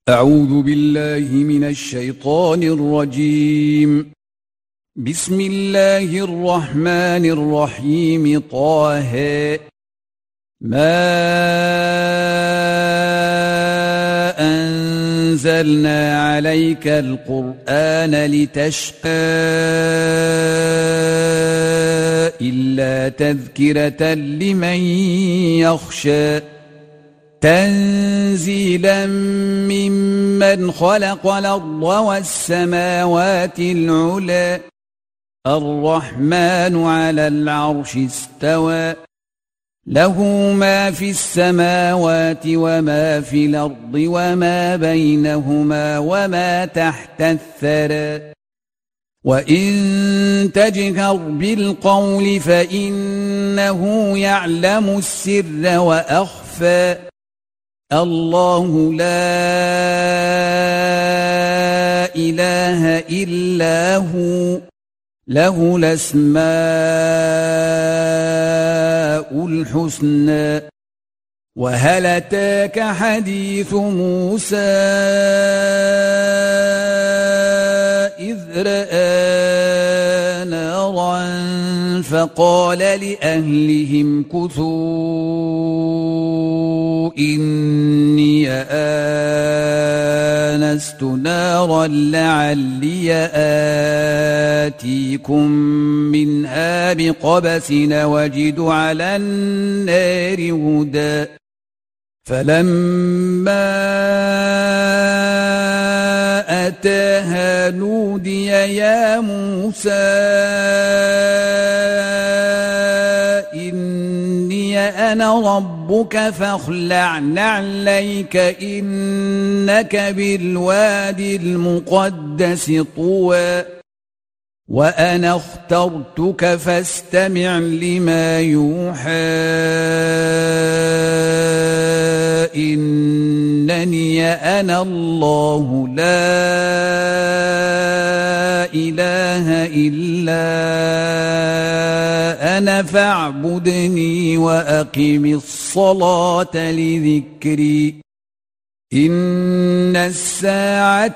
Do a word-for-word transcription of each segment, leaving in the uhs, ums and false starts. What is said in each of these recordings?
أعوذ بالله من الشيطان الرجيم. بسم الله الرحمن الرحيم. طه ما أنزلنا عليك القرآن لتشقى إلا تذكرة لمن يخشى تنزيلا ممن خلق الأرض والسماوات العلى الرحمن على العرش استوى له ما في السماوات وما في الأرض وما بينهما وما تحت الثرى وإن تجهر بالقول فإنه يعلم السر وأخفى الله لا إله إلا هو له الأسماء الحسنى. وهل أتاك حديث موسى إذ رأى نارا فقال لأهلهم كثوا إني آنست نارا لعلي آتيكم منها بقبس وجد على النار هدى فلما أتاها نودي يا موسى إني أنا ربك فاخلع نعليك إنك بالوادي المقدس طوى وأنا اخترتك فاستمع لما يوحى إنني أنا الله لا إله إلا أنا فاعبدني وأقم الصلاة لذكري إن الساعة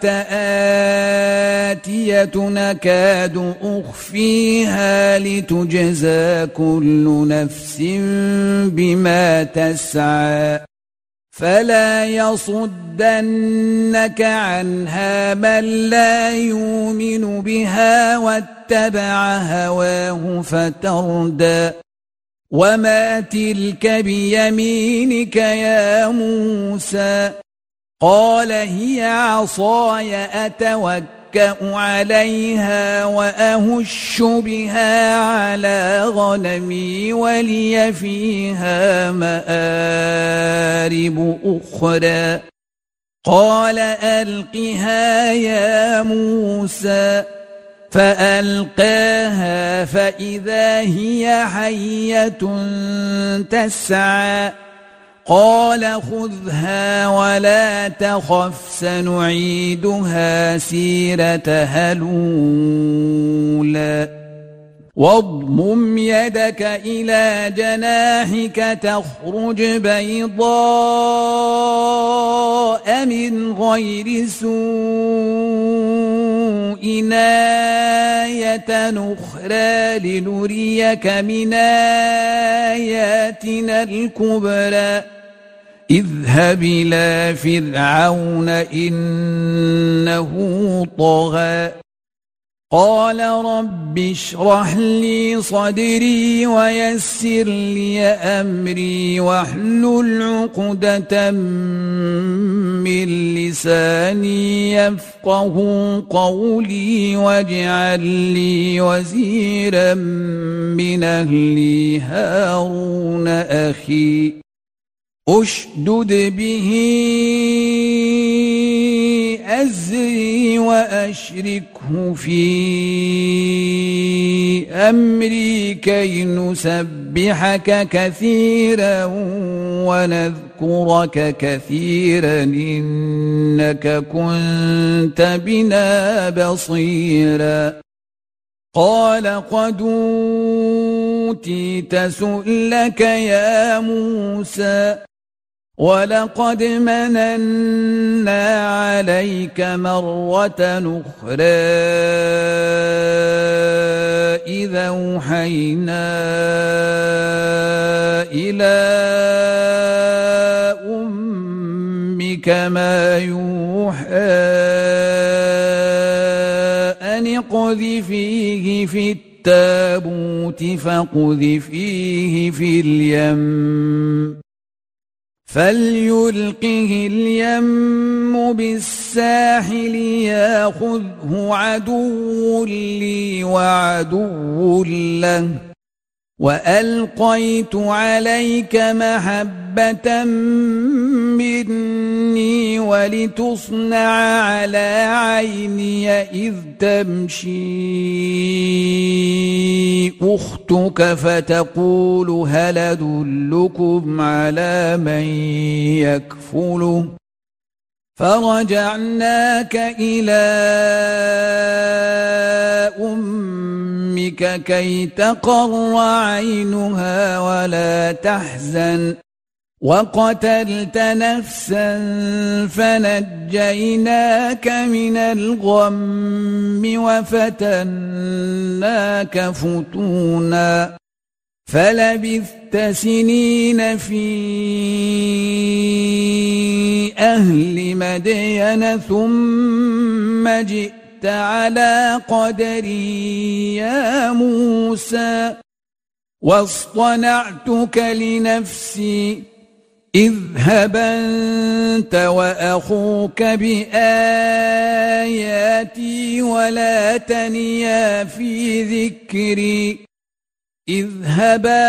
آتية نكاد أخفيها لتجزى كل نفس بما تسعى فلا يصدنك عنها من لا يؤمن بها واتبع هواه فتردى وما تلك بيمينك يا موسى قال هي عصاي أتوكأ عليها وأهش بها على غنمي ولي فيها مآرب أخرى قال ألقها يا موسى فألقاها فإذا هي حية تسعى قال خذها ولا تخف سنعيدها سيرتها الأولى واضمم يدك إلى جناحك تخرج بيضاء من غير سوء آية أخرى لنريك من آياتنا الكبرى اذهب إلى فرعون إنه طغى قال رب اشرح لي صدري ويسر لي أمري واحلل عقدة من لساني يفقه قولي واجعل لي وزيرا من أهلي هارون أخي أشدد به أزري وأشركه في أمري كي نسبحك كثيرا ونذكرك كثيرا إنك كنت بنا بصيرا قال قد أوتيت سؤلك يا موسى ولقد مننا عليك مرة أخرى إذا أوحينا إلى أمك ما يوحى أن اقذفيه في التابوت فاقذفيه في اليم فليلقه اليم بالساحل ياخذه عدو لي وعدو له وألقيت عليك محبة مني ولتصنع على عيني إذ تمشي أختك فتقول هل أدلكم على من يكفله فرجعناك إلى أمك كي تقر عينها ولا تحزن وقتلت نفسا فنجيناك من الغم وفتناك فتونا فلبثت سنين في أهل مدين ثم جئت على قدري يا موسى واصطنعتك لنفسي اذهب أنت وأخوك بآياتي ولا تنيا في ذكري اذهبا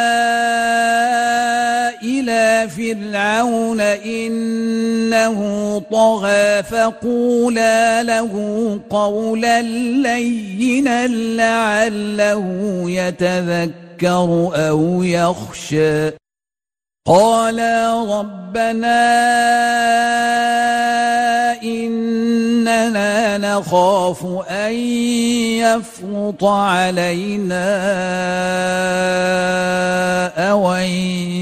إلى فرعون إنه طغى فقولا له قولا لينا لعله يتذكر أو يخشى قالا ربنا إننا نخاف أن يفرط علينا أو أن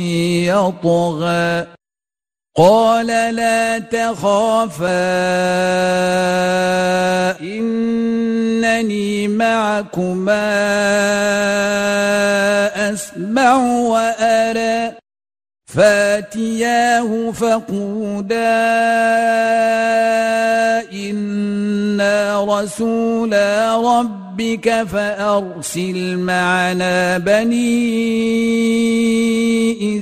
يطغى قال لا تخافا إنني معكما أسمع وأرى فاتياه فقولا إنا رسولا ربك فأرسل معنا بني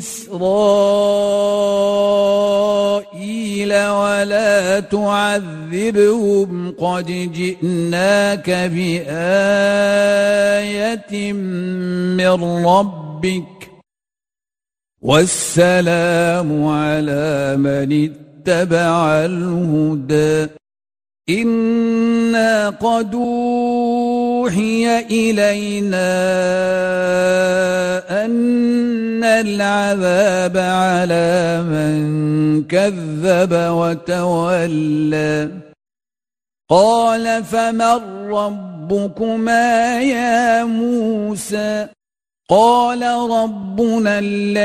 إسرائيل ولا تعذبهم قد جئناك بآية من ربك والسلام على من اتبع الهدى إنا قد أوحي إلينا أن العذاب على من كذب وتولى قال فمن ربكما يا موسى قال ربنا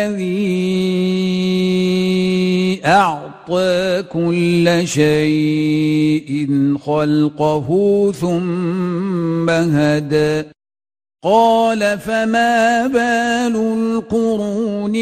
الذي أعطى كل شيء خلقه ثم هدى قال فما بال القرون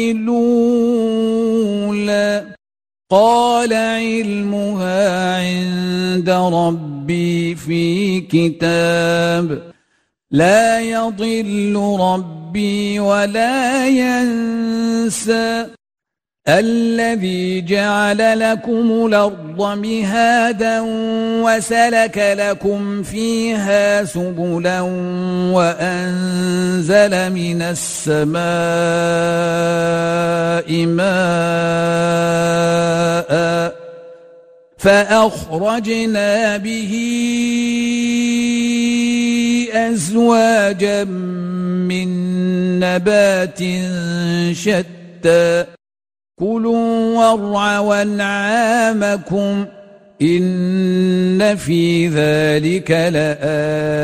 الأولى قال علمها عند ربي في كتاب لا يضل ربي ولا ينسى الذي جعل لكم الأرض مهادا وسلك لكم فيها سبلا وأنزل من السماء ماء فأخرجنا به أزواجا من نبات شتى كلوا وارعوا أنعامكم إن في ذلك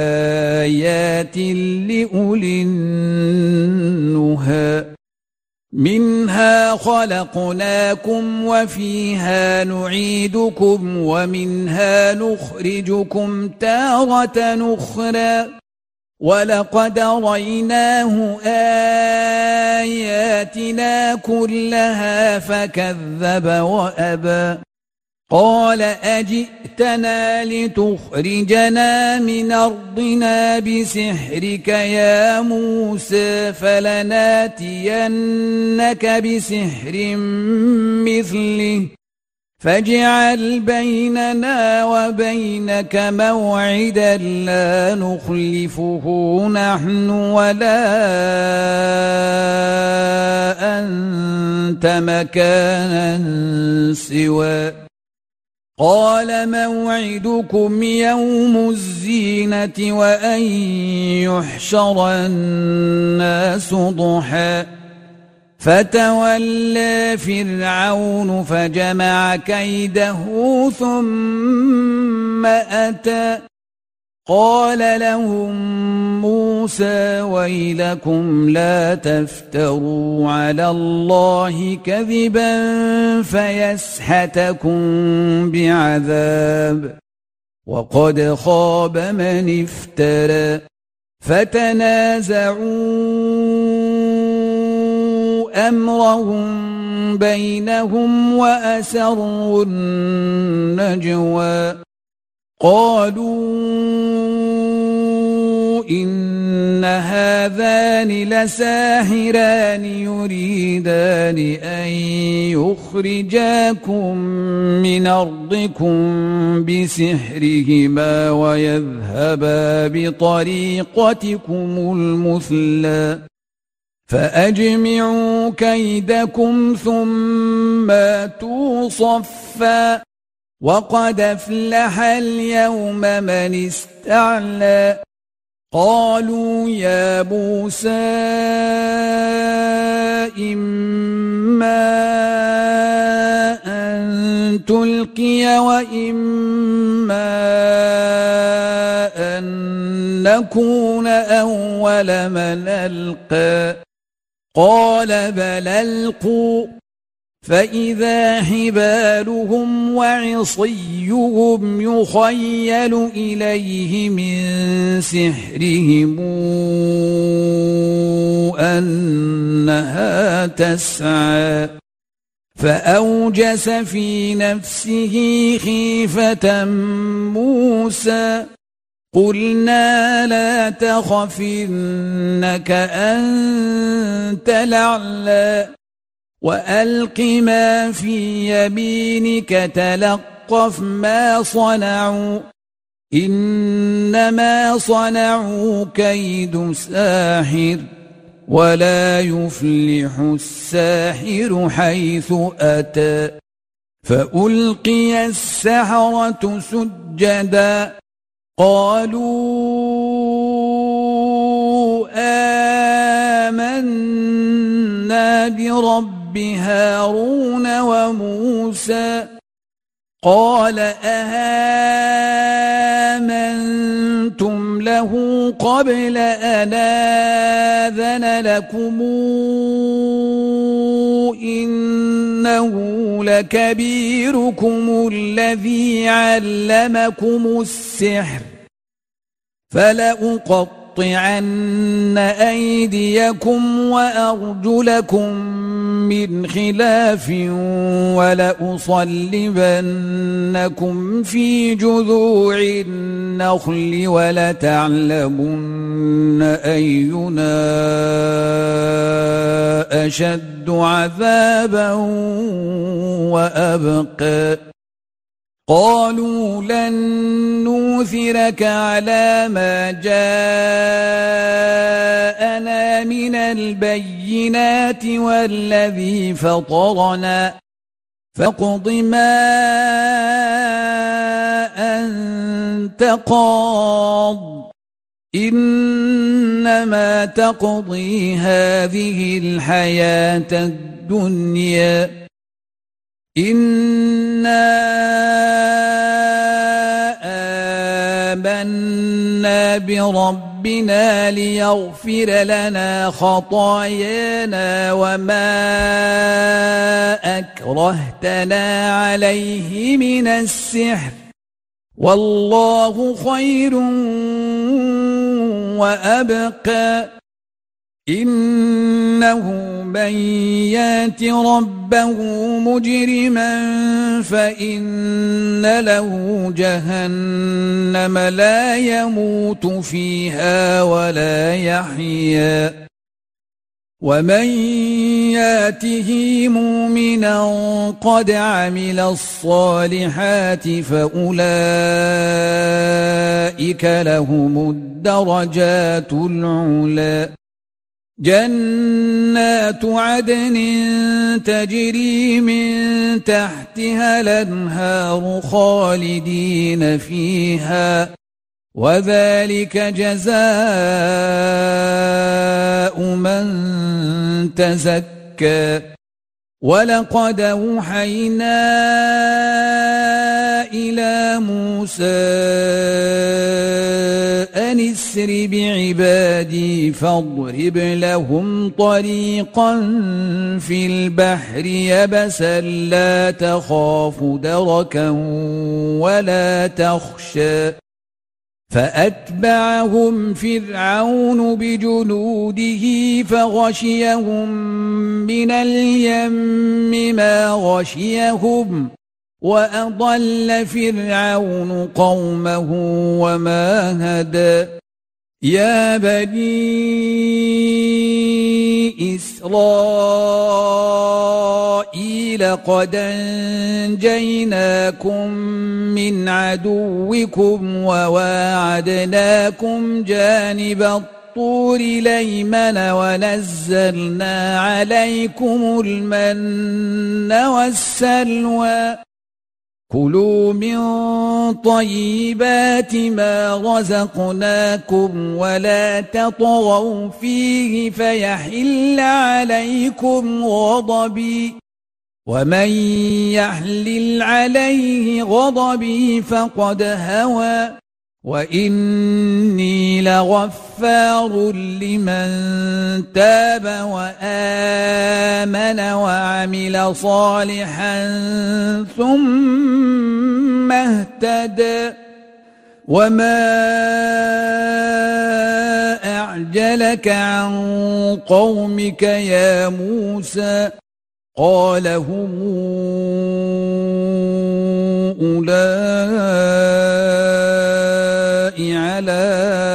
لآيات لأولي النهى منها خلقناكم وفيها نعيدكم ومنها نخرجكم تارة أخرى ولقد رأيناه آياتنا كلها فكذب وأبى قال أجئتنا لتخرجنا من أرضنا بسحرك يا موسى فلناتينك بسحر مثله فاجعل بيننا وبينك موعدا لا نخلفه نحن ولا أنت مكانا سوى قال موعدكم يوم الزينة وأن يحشر الناس ضحى فتولى فرعون فجمع كيده ثم أتى قال لهم موسى ويلكم لا تفتروا على الله كذبا فيسحتكم بعذاب وقد خاب من افترى فتنازعوا أمرهم بينهم وأسروا النجوى قالوا إن هذان لساحران يريدان أن يخرجاكم من أرضكم بسحرهما ويذهبا بطريقتكم المثلى فأجمعوا كيدكم ثم أتوا صفا وقد أفلح اليوم من استعلى قالوا يا موسى إما أن تلقي وإما أن نكون أول من ألقى قال بل ألقوا فإذا حبالهم وعصيهم يخيل إليه من سحرهم أنها تسعى فأوجس في نفسه خيفة موسى قلنا لا تخف إنك أنت الأعلى وألق ما في يمينك تلقف ما صنعوا إنما صنعوا كيد ساحر ولا يفلح الساحر حيث أتى فألقي السحرة سجدا قالوا آمنا برب هارون وموسى قال أهامنتم له قبل أن آذن لكم إنه لكبيركم الذي علمكم السحر فلأقطعن أيديكم وأرجلكم من خلاف ولأصلبنكم في جذوع النخل ولتعلمن أينا أشد عذابا وأبقى قالوا لن نؤثرك على ما جاءنا من البينات والذي فطرنا فاقض ما أنت قاض إنما تقضي هذه الحياة الدنيا إنا آمنا بربنا ربنا ليغفر لنا خطايانا وما أكرهتنا عليه من السحر والله خير وأبقى إنه من يات ربه مجرما فإن له جهنم لا يموت فيها ولا يحيا ومن ياته مؤمنا قد عمل الصالحات فأولئك لهم الدرجات العلى جنات عدن تجري من تحتها الأنهار خالدين فيها وذلك جزاء من تزكى ولقد أوحينا إلى موسى أن اسر بعبادي فاضرب لهم طريقا في البحر يبسا لا تخاف دركا ولا تخشى فأتبعهم فرعون بجنوده فغشيهم من اليم ما غشيهم وأضل فرعون قومه وما هدى يا بني إسرائيل قد أنجيناكم من عدوكم وواعدناكم جانب الطور الأيمن ونزلنا عليكم المن والسلوى كلوا من طيبات ما رزقناكم ولا تطغوا فيه فيحل عليكم غضبي ومن يحلل عليه غضبي فقد هوى وإني لغفار لمن تاب وآمن وعمل صالحا ثم اهتدى وما أعجلك عن قومك يا موسى قال هم أولئك على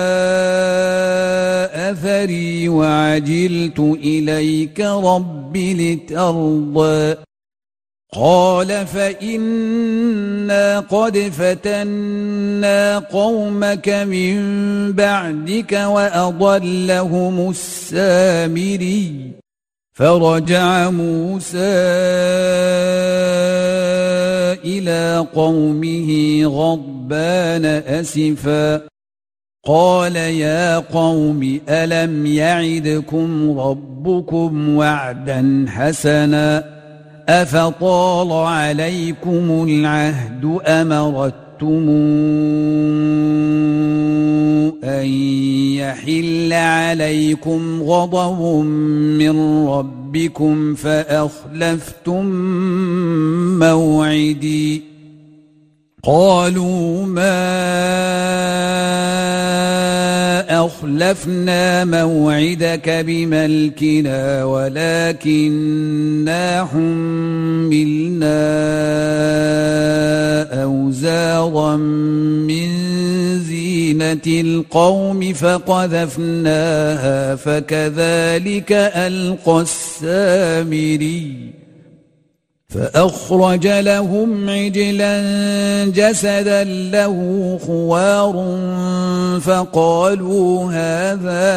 أثري وعجلت إليك رب لترضى قال فإنا قد فتنا قومك من بعدك وأضلهم السامري فرجع موسى إلى قومه غضبان أسفا قال يا قوم ألم يعدكم ربكم وعدا حسنا أفطال عليكم العهد أم أردتم أن يحل عليكم غضب من ربكم فأخلفتم موعدي قالوا ما أخلفنا موعدك بملكنا ولكننا حملنا أوزارا من زينة القوم فقذفناها فكذلك ألقى السامري فأخرج لهم عجلا جسدا له خوار فقالوا هذا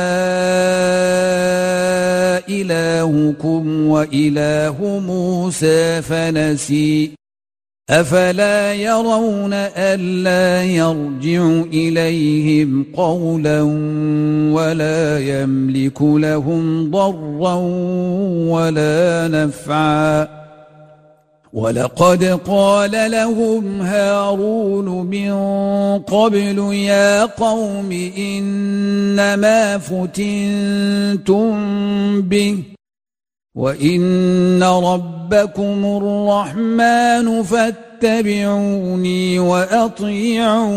إلهكم وإله موسى فنسي أفلا يرون ألا يرجع إليهم قولا ولا يملك لهم ضرا ولا نفعا ولقد قال لهم هارون من قبل يا قوم إنما فتنتم به وإن ربكم الرحمن فاتبعوني وأطيعوا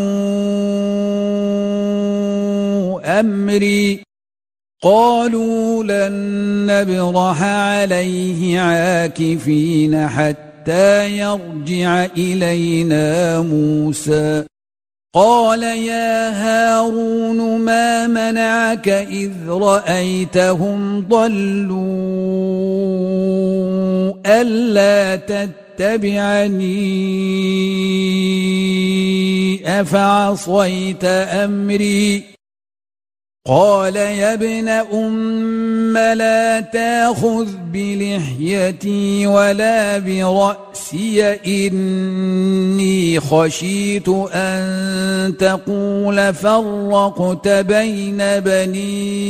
أمري قالوا لن نبرح عليه عاكفين حتى يرجع إلينا موسى قال يا هارون ما منعك إذ رأيتهم ضلوا ألا تتبعني أفعصيت أمري قال يا ابن أم لا تأخذ بلحيتي ولا برأسي إني خشيت أن تقول فرقت بين بني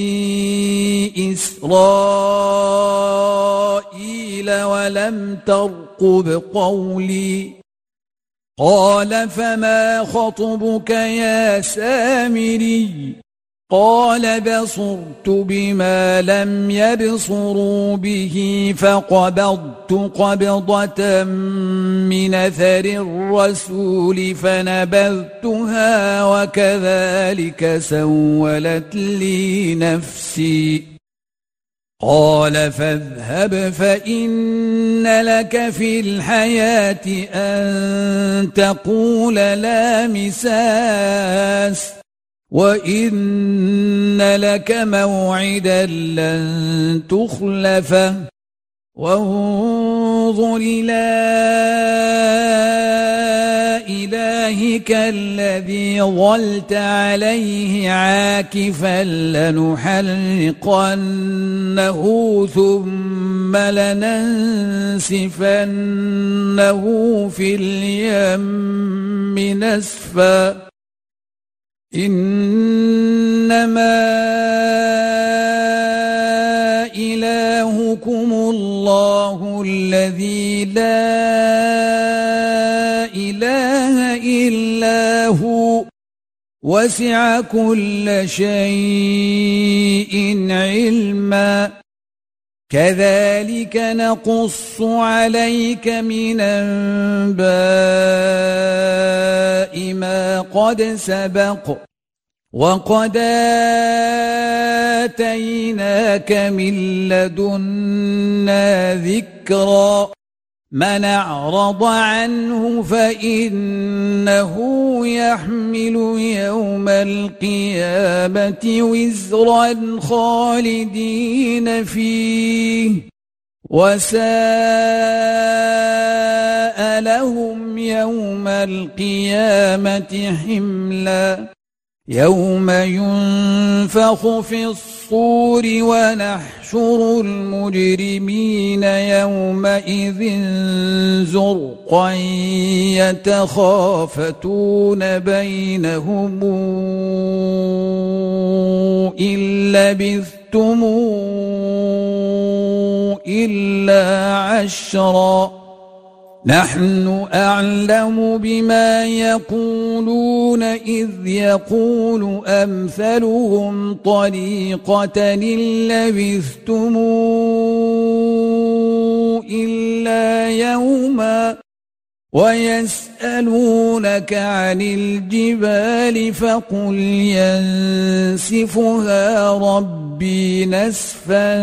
إسرائيل ولم ترقب قولي قال فما خطبك يا سامري قال بصرت بما لم يبصروا به فقبضت قبضة من أثر الرسول فنبذتها وكذلك سولت لي نفسي قال فاذهب فإن لك في الحياة أن تقول لا مساس وإن لك موعدا لن تخلفه وانظر إلى إلهك الذي ظلت عليه عاكفا لنحرقنه ثم لننسفنه في اليم نسفا إنما إلهكم الله الذي لا إله إلا هو وسع كل شيء علما كذلك نقص عليك من أنباء ما قد سبق وقد آتيناك من لدنا ذكرا من أعرض عنه فإنه يحمل يوم القيامة وزرا خالدين فيه وساء لهم يوم القيامة حملا يوم ينفخ في الصور ونحشر المجرمين يومئذ زرقا يتخافتون بينهم إن لبثتم إلا عشرا نحن أعلم بما يقولون إذ يقول أمثلهم طريقة إن لبثتم إلا يوما ويسألونك عن الجبال فقل ينسفها ربي نسفا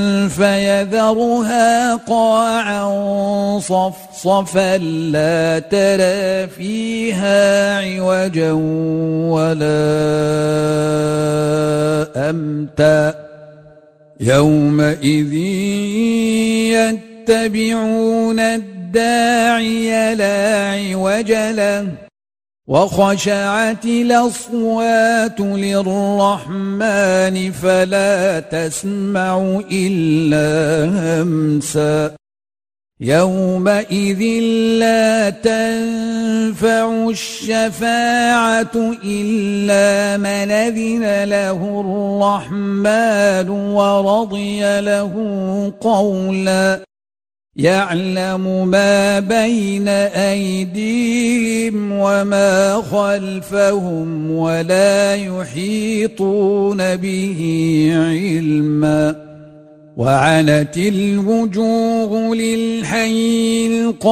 فيذرها قاعا صفصفا لا ترى فيها عوجا ولا أمتا يومئذ يتبعون الداعي لا عوج له وخشعت الأصوات للرحمن فلا تسمع إلا همسا يومئذ لا تنفع الشفاعة إلا من أذن له الرحمن ورضي له قولا يعلم ما بين أيديهم وما خلفهم ولا يحيطون به علما وعنت الوجوه للحي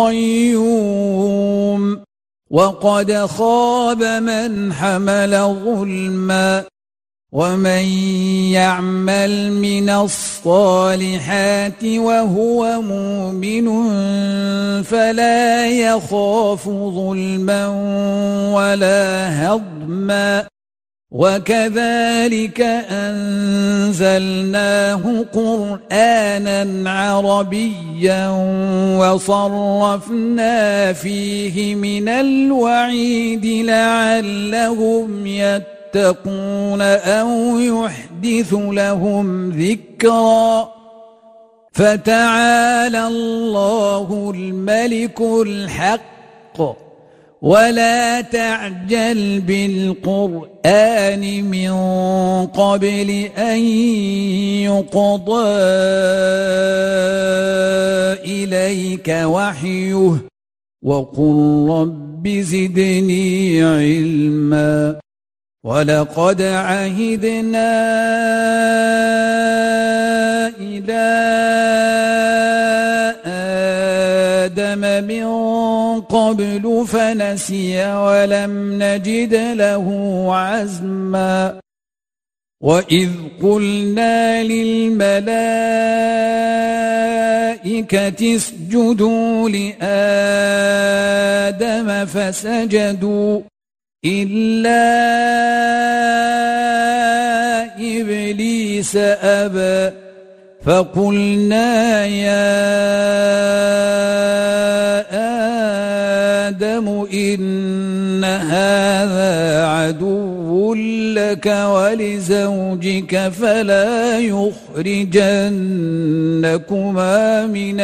القيوم وقد خاب من حمل ظلما ومن يعمل من الصالحات وهو مؤمن فلا يخاف ظلما ولا هضما وكذلك أنزلناه قرآنا عربيا وصرفنا فيه من الوعيد لعلهم يتقون أو يحدث لهم ذكرا فتعالى الله الملك الحق ولا تعجل بالقرآن من قبل أن يقضى إليك وحيه وقل رب زدني علما ولقد عهدنا إلى آدم من قبل فنسي ولم نجد له عزما وإذ قلنا للملائكة اسجدوا لآدم فسجدوا إلا إبليس أبى فقلنا يا آدم إن هذا عدو لك ولزوجك فلا يخرجنكما من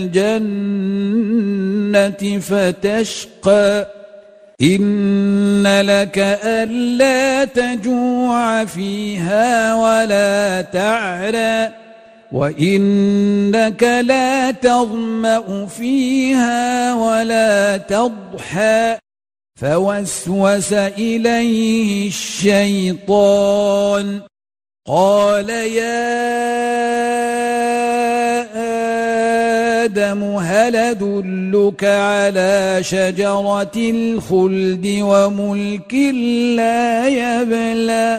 الجنة فتشقى إن لك ألا تجوع فيها ولا تعرى وإنك لا تظمأ فيها ولا تضحى فوسوس إليه الشيطان قال يا آدم هل أدلك على شجرة الخلد وملك لا يبلى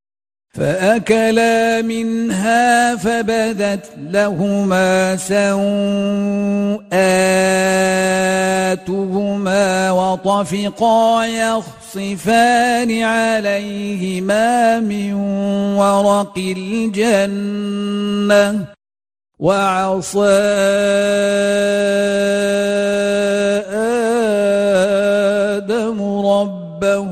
فأكلا منها فبدت لهما سوآتهما وطفقا يخصفان عليهما من ورق الجنة وعصى آدم ربه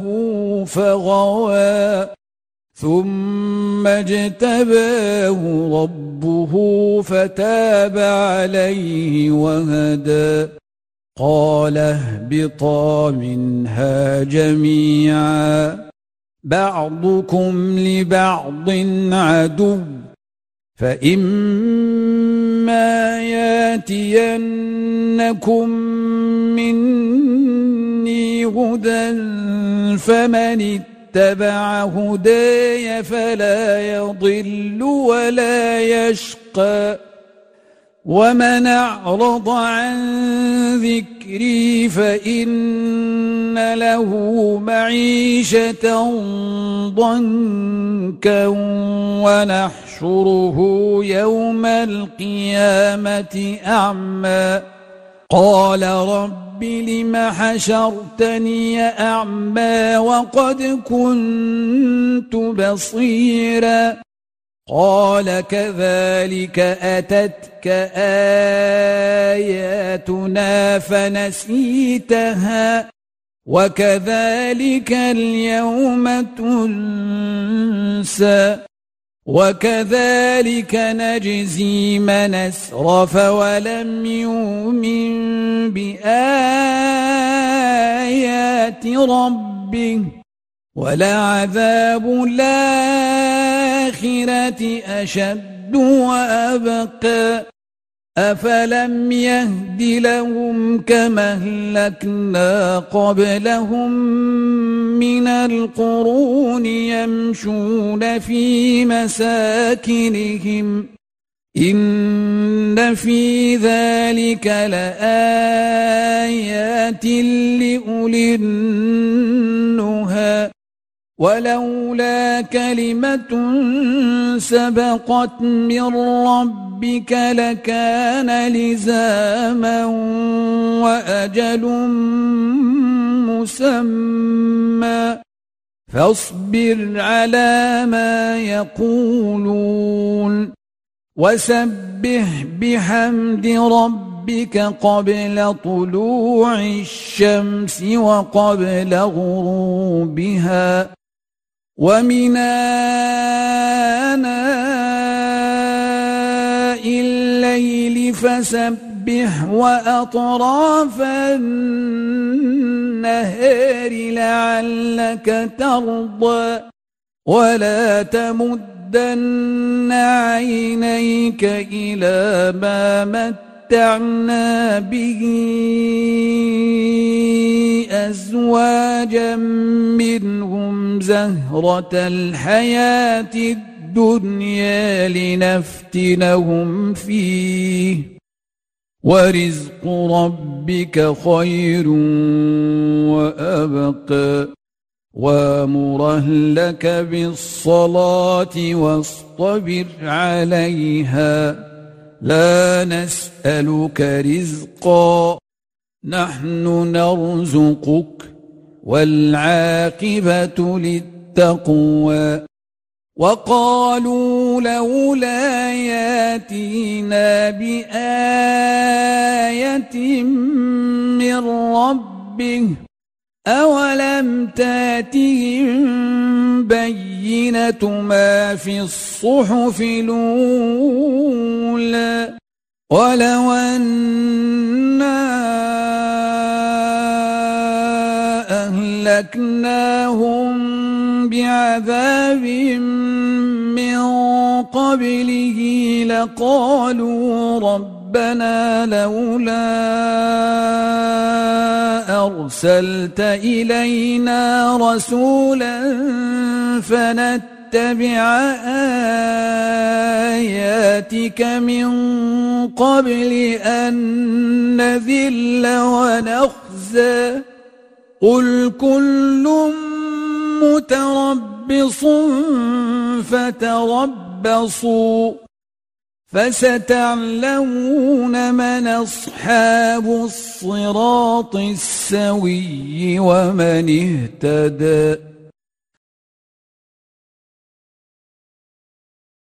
فغوى ثم اجتباه ربه فتاب عليه وهدى قال اهبطا منها جميعا بعضكم لبعض عدو فإما ياتينكم مني هدى فمن اتبع هداي فلا يضل ولا يشقى ومن أعرض عن ذكري فإن له معيشة ضنكا ونحشره يوم القيامة أعمى قال رب لم حشرتني أعمى وقد كنت بصيرا قال كذلك أتتك آياتنا فنسيتها وكذلك اليوم تنسى وكذلك نجزي من أسرف ولم يؤمن بآيات ربه ولعذاب الآخرة أشد وأبقى أفلم يهد لهم كما أهلكنا قبلهم من القرون يمشون في مساكنهم إن في ذلك لآيات لأولي النهى ولولا كلمة سبقت من ربك لكان لزاما وأجل مسمى فاصبر على ما يقولون وسبح بحمد ربك قبل طلوع الشمس وقبل غروبها ومن آناء الليل فسبح وأطراف النهار لعلك ترضى ولا تمدن عينيك إلى ما متعنا به أزواجا منهم زهرة الحياة الدنيا لنفتنهم فيه ورزق ربك خير وأبقى وامر أهلك بالصلاة واصطبر عليها لا نسألك رزقا نحن نرزقك والعاقبة للتقوى وقالوا لولا ياتينا بآية من ربه أولم تاتهم بينة ما في الصحف الأولى ولو أنا أهلكناهم بعذاب من قبله لقالوا ربنا لولا أرسلت إلينا رسولا فنتبع آياتك من قبل أن نذل ونخزى قل كل متربص فتربصوا فستعلمون من أصحاب الصراط السوي ومن اهتدى.